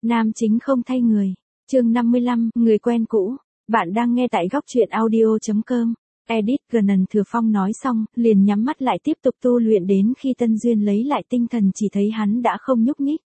Nam chính không thay người. Chương 55, người quen cũ. Bạn đang nghe tại góc truyện audio.com. Edit Gần Thừa Phong nói xong, liền nhắm mắt lại tiếp tục tu luyện đến khi Tân Duyên lấy lại tinh thần chỉ thấy hắn đã không nhúc nhích.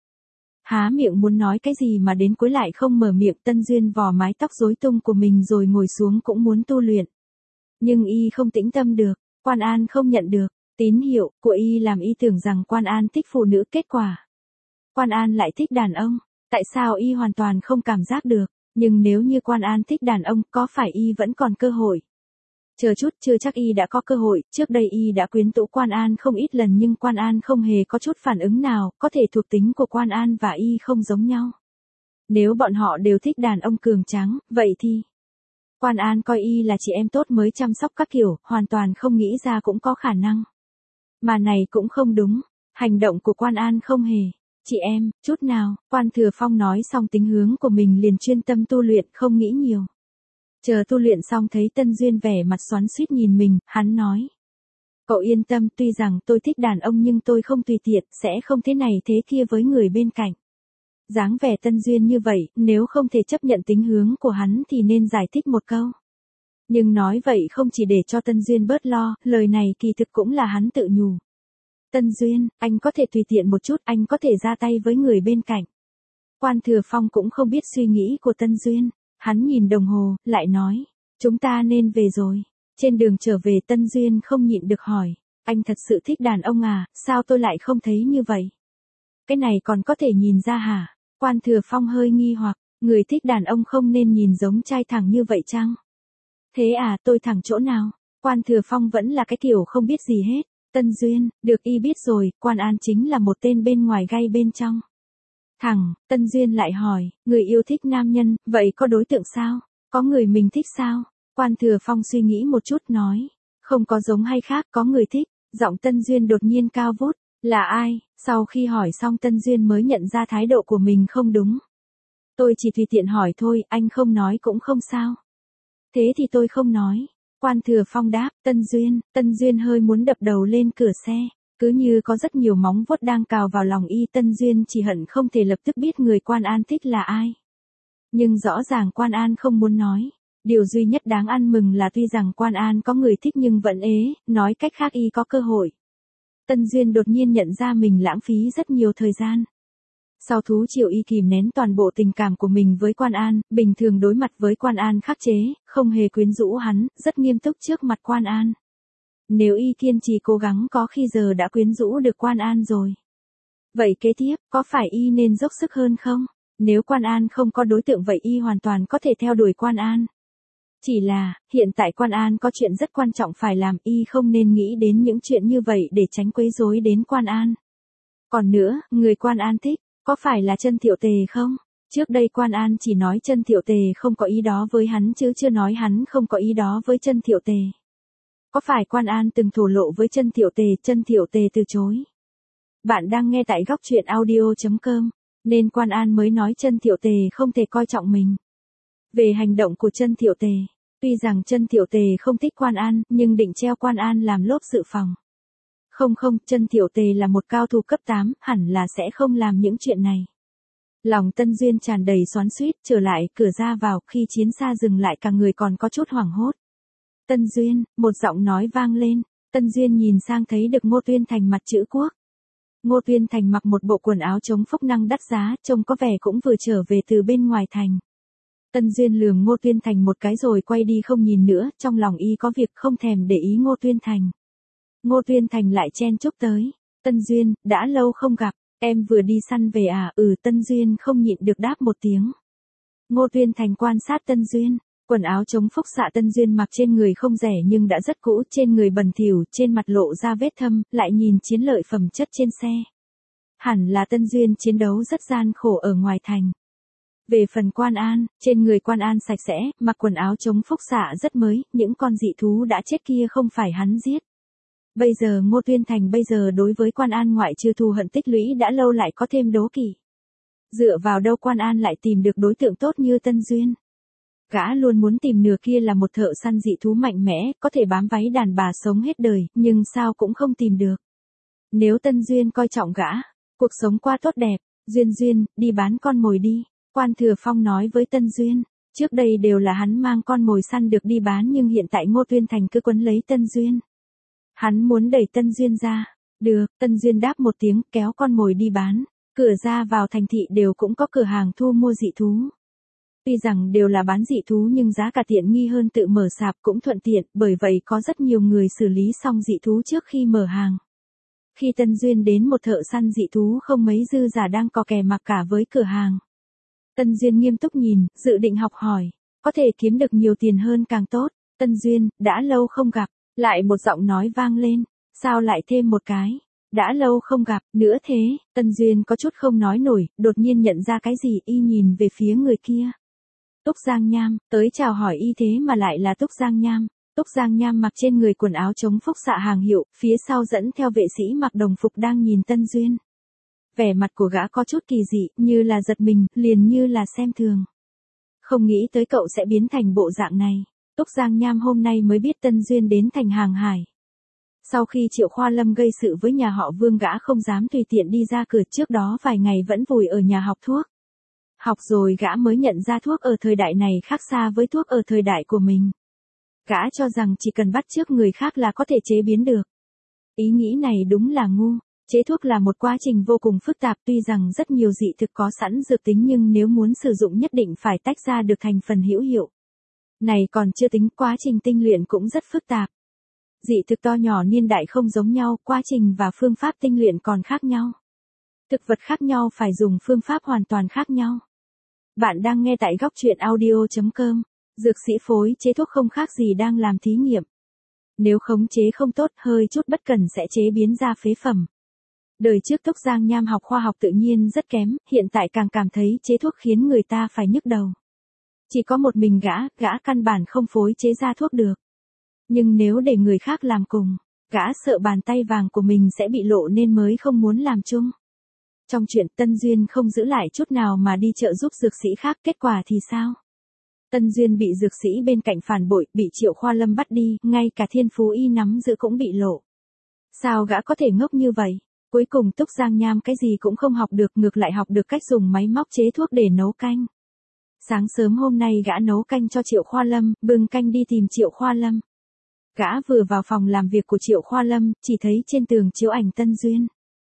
Há miệng muốn nói cái gì mà đến cuối lại không mở miệng. Tân Duyên vò mái tóc rối tung của mình rồi ngồi xuống cũng muốn tu luyện. Nhưng y không tĩnh tâm được, Quan An không nhận được tín hiệu của y làm y tưởng rằng Quan An thích phụ nữ, kết quả Quan An lại thích đàn ông. Tại sao y hoàn toàn không cảm giác được, nhưng nếu như Quan An thích đàn ông, có phải y vẫn còn cơ hội? Chờ chút, chưa chắc y đã có cơ hội, trước đây y đã quyến rũ Quan An không ít lần nhưng Quan An không hề có chút phản ứng nào, có thể thuộc tính của Quan An và y không giống nhau. Nếu bọn họ đều thích đàn ông cường tráng, vậy thì Quan An coi y là chị em tốt mới chăm sóc các kiểu, hoàn toàn không nghĩ ra cũng có khả năng. Mà này cũng không đúng, hành động của Quan An không hề chị em chút nào. Quan Thừa Phong nói xong tính hướng của mình liền chuyên tâm tu luyện, không nghĩ nhiều. Chờ tu luyện xong thấy Tân Duyên vẻ mặt xoắn xuýt nhìn mình, hắn nói: Cậu yên tâm, tuy rằng tôi thích đàn ông nhưng tôi không tùy tiện, sẽ không thế này thế kia với người bên cạnh. Dáng vẻ Tân Duyên như vậy, nếu không thể chấp nhận tính hướng của hắn thì nên giải thích một câu. Nhưng nói vậy không chỉ để cho Tân Duyên bớt lo, lời này kỳ thực cũng là hắn tự nhủ. Tân Duyên, anh có thể tùy tiện một chút, anh có thể ra tay với người bên cạnh. Quan Thừa Phong cũng không biết suy nghĩ của Tân Duyên, hắn nhìn đồng hồ, lại nói: Chúng ta nên về rồi. Trên đường trở về Tân Duyên không nhịn được hỏi: Anh thật sự thích đàn ông à, sao tôi lại không thấy như vậy? Cái này còn có thể nhìn ra hả? Quan Thừa Phong hơi nghi hoặc, người thích đàn ông không nên nhìn giống trai thẳng như vậy chăng? Thế à, tôi thẳng chỗ nào? Quan Thừa Phong vẫn là cái kiểu không biết gì hết. Tân Duyên, được y biết rồi, Quan An chính là một tên bên ngoài gay bên trong. Thẳng, Tân Duyên lại hỏi, người yêu thích nam nhân, vậy có đối tượng sao? Có người mình thích sao? Quan Thừa Phong suy nghĩ một chút nói, không có giống hay khác, có người thích. Giọng Tân Duyên đột nhiên cao vút, là ai? Sau khi hỏi xong Tân Duyên mới nhận ra thái độ của mình không đúng. Tôi chỉ tùy tiện hỏi thôi, anh không nói cũng không sao. Thế thì tôi không nói. Quan Thừa Phong đáp. Tân Duyên hơi muốn đập đầu lên cửa xe, cứ như có rất nhiều móng vuốt đang cào vào lòng y. Tân Duyên chỉ hận không thể lập tức biết người Quan An thích là ai. Nhưng rõ ràng Quan An không muốn nói. Điều duy nhất đáng ăn mừng là tuy rằng Quan An có người thích nhưng vẫn ế, nói cách khác y có cơ hội. Tân Duyên đột nhiên nhận ra mình lãng phí rất nhiều thời gian. Sau thú triệu y kìm nén toàn bộ tình cảm của mình với Quan An, bình thường đối mặt với Quan An khắc chế, không hề quyến rũ hắn, rất nghiêm túc trước mặt Quan An. Nếu y kiên trì cố gắng có khi giờ đã quyến rũ được Quan An rồi. Vậy kế tiếp, có phải y nên dốc sức hơn không? Nếu Quan An không có đối tượng vậy y hoàn toàn có thể theo đuổi Quan An. Chỉ là, hiện tại Quan An có chuyện rất quan trọng phải làm, y không nên nghĩ đến những chuyện như vậy để tránh quấy rối đến Quan An. Còn nữa, người Quan An thích, có phải là Chân Thiệu Tề không? Trước đây Quan An chỉ nói Chân Thiệu Tề không có ý đó với hắn chứ chưa nói hắn không có ý đó với Chân Thiệu Tề. Có phải Quan An từng thổ lộ với Chân Thiệu Tề từ chối? Bạn đang nghe tại góc truyện audio.com, nên Quan An mới nói Chân Thiệu Tề không thể coi trọng mình. Về hành động của Chân Thiệu Tề, tuy rằng Chân Thiệu Tề không thích Quan An, nhưng định treo Quan An làm lốp dự phòng. Không, Chân Thiệu Tề là một cao thủ cấp 8, hẳn là sẽ không làm những chuyện này. Lòng Tân Duyên tràn đầy xoắn xuýt, trở lại cửa ra vào, khi chiến xa dừng lại cả người còn có chút hoảng hốt. Tân Duyên, một giọng nói vang lên. Tân Duyên nhìn sang thấy được Ngô Tuyên Thành mặt chữ quốc. Ngô Tuyên Thành mặc một bộ quần áo chống phốc năng đắt giá, trông có vẻ cũng vừa trở về từ bên ngoài thành. Tân Duyên lườm Ngô Tuyên Thành một cái rồi quay đi không nhìn nữa, trong lòng y có việc không thèm để ý Ngô Tuyên Thành. Ngô Tuyên Thành lại chen chúc tới. Tân Duyên, đã lâu không gặp, em vừa đi săn về à? Tân Duyên không nhịn được đáp một tiếng. Ngô Tuyên Thành quan sát Tân Duyên. Quần áo chống phốc xạ Tân Duyên mặc trên người không rẻ nhưng đã rất cũ, trên người bẩn thỉu, trên mặt lộ ra vết thâm, lại nhìn chiến lợi phẩm chất trên xe. Hẳn là Tân Duyên chiến đấu rất gian khổ ở ngoài thành. Về phần Quan An, trên người Quan An sạch sẽ, mặc quần áo chống phốc xạ rất mới, những con dị thú đã chết kia không phải hắn giết. Bây giờ Ngô Tuyên Thành đối với Quan An ngoại trừ thù hận tích lũy đã lâu lại có thêm đố kỵ. Dựa vào đâu Quan An lại tìm được đối tượng tốt như Tân Duyên? Gã luôn muốn tìm nửa kia là một thợ săn dị thú mạnh mẽ, có thể bám váy đàn bà sống hết đời, nhưng sao cũng không tìm được. Nếu Tân Duyên coi trọng gã, cuộc sống qua tốt đẹp, Duyên Duyên, đi bán con mồi đi, Quan Thừa Phong nói với Tân Duyên. Trước đây đều là hắn mang con mồi săn được đi bán nhưng hiện tại Ngô Tuyên Thành cứ quấn lấy Tân Duyên. Hắn muốn đẩy Tân Duyên ra. Được, Tân Duyên đáp một tiếng kéo con mồi đi bán. Cửa ra vào thành thị đều cũng có cửa hàng thu mua dị thú. Tuy rằng đều là bán dị thú nhưng giá cả tiện nghi hơn tự mở sạp cũng thuận tiện, bởi vậy có rất nhiều người xử lý xong dị thú trước khi mở hàng. Khi Tân Duyên đến một thợ săn dị thú không mấy dư giả đang cò kè mặc cả với cửa hàng. Tân Duyên nghiêm túc nhìn, dự định học hỏi, có thể kiếm được nhiều tiền hơn càng tốt. Tân Duyên, đã lâu không gặp, lại một giọng nói vang lên, sao lại thêm một cái? Đã lâu không gặp, nữa thế, Tân Duyên có chút không nói nổi, đột nhiên nhận ra cái gì y nhìn về phía người kia. Túc Giang Nham, tới chào hỏi y thế mà lại là Túc Giang Nham. Túc Giang Nham mặc trên người quần áo chống phúc xạ hàng hiệu, phía sau dẫn theo vệ sĩ mặc đồng phục đang nhìn Tân Duyên. Vẻ mặt của gã có chút kỳ dị, như là giật mình, liền như là xem thường. Không nghĩ tới cậu sẽ biến thành bộ dạng này. Túc Giang Nham hôm nay mới biết Tân Duyên đến thành Hàng Hải. Sau khi Triệu Khoa Lâm gây sự với nhà họ Vương gã không dám tùy tiện đi ra cửa, trước đó vài ngày vẫn vùi ở nhà học thuốc. Học rồi gã mới nhận ra thuốc ở thời đại này khác xa với thuốc ở thời đại của mình. Gã cho rằng chỉ cần bắt chước người khác là có thể chế biến được. Ý nghĩ này đúng là ngu. Chế thuốc là một quá trình vô cùng phức tạp, tuy rằng rất nhiều dị thực có sẵn dược tính nhưng nếu muốn sử dụng nhất định phải tách ra được thành phần hữu hiệu. Này còn chưa tính quá trình tinh luyện cũng rất phức tạp. Dị thực to nhỏ niên đại không giống nhau, quá trình và phương pháp tinh luyện còn khác nhau. Thực vật khác nhau phải dùng phương pháp hoàn toàn khác nhau. Bạn đang nghe tại góc truyện audio.com. Dược sĩ phối chế thuốc không khác gì đang làm thí nghiệm. Nếu khống chế không tốt, hơi chút bất cẩn sẽ chế biến ra phế phẩm. Đời trước Túc Giang Nham học khoa học tự nhiên rất kém, hiện tại càng cảm thấy chế thuốc khiến người ta phải nhức đầu. Chỉ có một mình gã căn bản không phối chế ra thuốc được. Nhưng nếu để người khác làm cùng, gã sợ bàn tay vàng của mình sẽ bị lộ nên mới không muốn làm chung. Trong chuyện Tân Duyên không giữ lại chút nào mà đi trợ giúp dược sĩ khác, kết quả thì sao? Tân Duyên bị dược sĩ bên cạnh phản bội, bị Triệu Khoa Lâm bắt đi, ngay cả thiên phú y nắm giữ cũng bị lộ. Sao gã có thể ngốc như vậy? Cuối cùng Túc Giang Nham cái gì cũng không học được, ngược lại học được cách dùng máy móc chế thuốc để nấu canh. Sáng sớm hôm nay gã nấu canh cho Triệu Khoa Lâm, bưng canh đi tìm Triệu Khoa Lâm. Gã vừa vào phòng làm việc của Triệu Khoa Lâm, chỉ thấy trên tường chiếu ảnh Tân Duyên.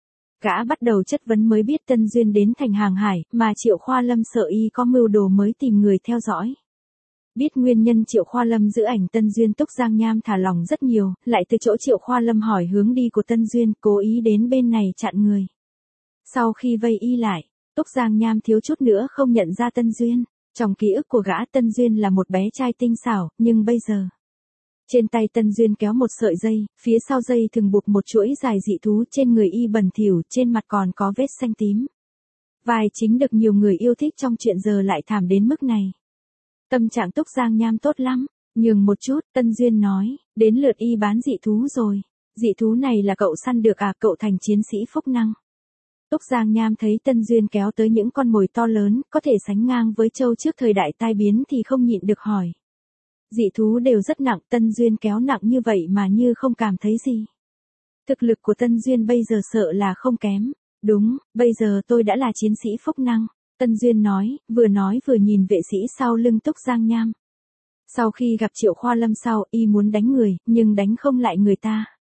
Gã bắt đầu chất vấn mới biết Tân Duyên đến thành Hàng Hải, mà Triệu Khoa Lâm sợ y có mưu đồ mới tìm người theo dõi. Biết nguyên nhân Triệu Khoa Lâm giữ ảnh Tân Duyên, Túc Giang Nham thả lòng rất nhiều, lại từ chỗ Triệu Khoa Lâm hỏi hướng đi của Tân Duyên, cố ý đến bên này chặn người. Sau khi vây y lại, Túc Giang Nham thiếu chút nữa không nhận ra Tân Duyên. Trong ký ức của gã, Tân Duyên là một bé trai tinh xảo, nhưng bây giờ. Trên tay Tân Duyên kéo một sợi dây, phía sau dây thường buộc một chuỗi dài dị thú, trên người y bẩn thỉu, trên mặt còn có vết xanh tím. Vai chính được nhiều người yêu thích trong chuyện giờ lại thảm đến mức này. Tâm trạng Túc Giang Nham tốt lắm, nhường một chút, Tân Duyên nói, đến lượt y bán dị thú rồi. Dị thú này là cậu săn được à, cậu thành chiến sĩ phúc năng. Túc Giang Nham thấy Tân Duyên kéo tới những con mồi to lớn, có thể sánh ngang với trâu trước thời đại tai biến thì không nhịn được hỏi. Dị thú đều rất nặng, Tân Duyên kéo nặng như vậy mà như không cảm thấy gì. Thực lực của Tân Duyên bây giờ sợ là không kém. Đúng, bây giờ tôi đã là chiến sĩ phúc năng. Tân Duyên nói vừa nhìn vệ sĩ sau lưng Túc Giang Nham. Sau khi gặp Triệu Khoa Lâm sau, y muốn đánh người, nhưng đánh không lại người ta.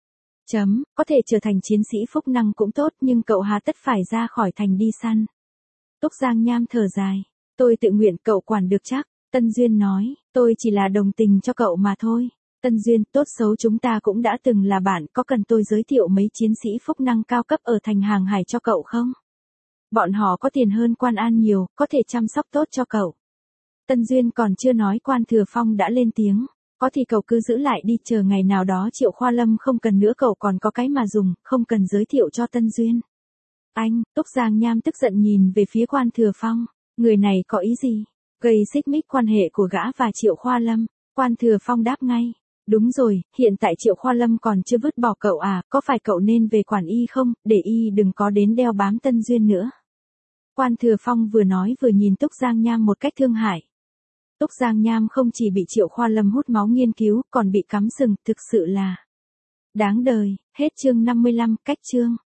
Có thể trở thành chiến sĩ phúc năng cũng tốt, nhưng cậu hà tất phải ra khỏi thành đi săn. Túc Giang Nham thở dài. Tôi tự nguyện, cậu quản được chắc. Tân Duyên nói, tôi chỉ là đồng tình cho cậu mà thôi. Tân Duyên, tốt xấu chúng ta cũng đã từng là bạn, có cần tôi giới thiệu mấy chiến sĩ phúc năng cao cấp ở thành Hàng Hải cho cậu không? Bọn họ có tiền hơn Quan An nhiều, có thể chăm sóc tốt cho cậu. Tân Duyên còn chưa nói Quan Thừa Phong đã lên tiếng. Có thì cậu cứ giữ lại đi, chờ ngày nào đó Triệu Khoa Lâm không cần nữa cậu còn có cái mà dùng, không cần giới thiệu cho Tân Duyên. Anh, Túc Giang Nham tức giận nhìn về phía Quan Thừa Phong. Người này có ý gì? Gây xích mích quan hệ của gã và Triệu Khoa Lâm. Quan Thừa Phong đáp ngay. Đúng rồi, hiện tại Triệu Khoa Lâm còn chưa vứt bỏ cậu à, có phải cậu nên về quản y không, để y đừng có đến đeo bám Tân Duyên nữa. Quan Thừa Phong vừa nói vừa nhìn Túc Giang Nham một cách thương hại. Túc Giang Nham không chỉ bị Triệu Khoa Lâm hút máu nghiên cứu, còn bị cắm sừng, thực sự là đáng đời. Hết chương 55, cách chương.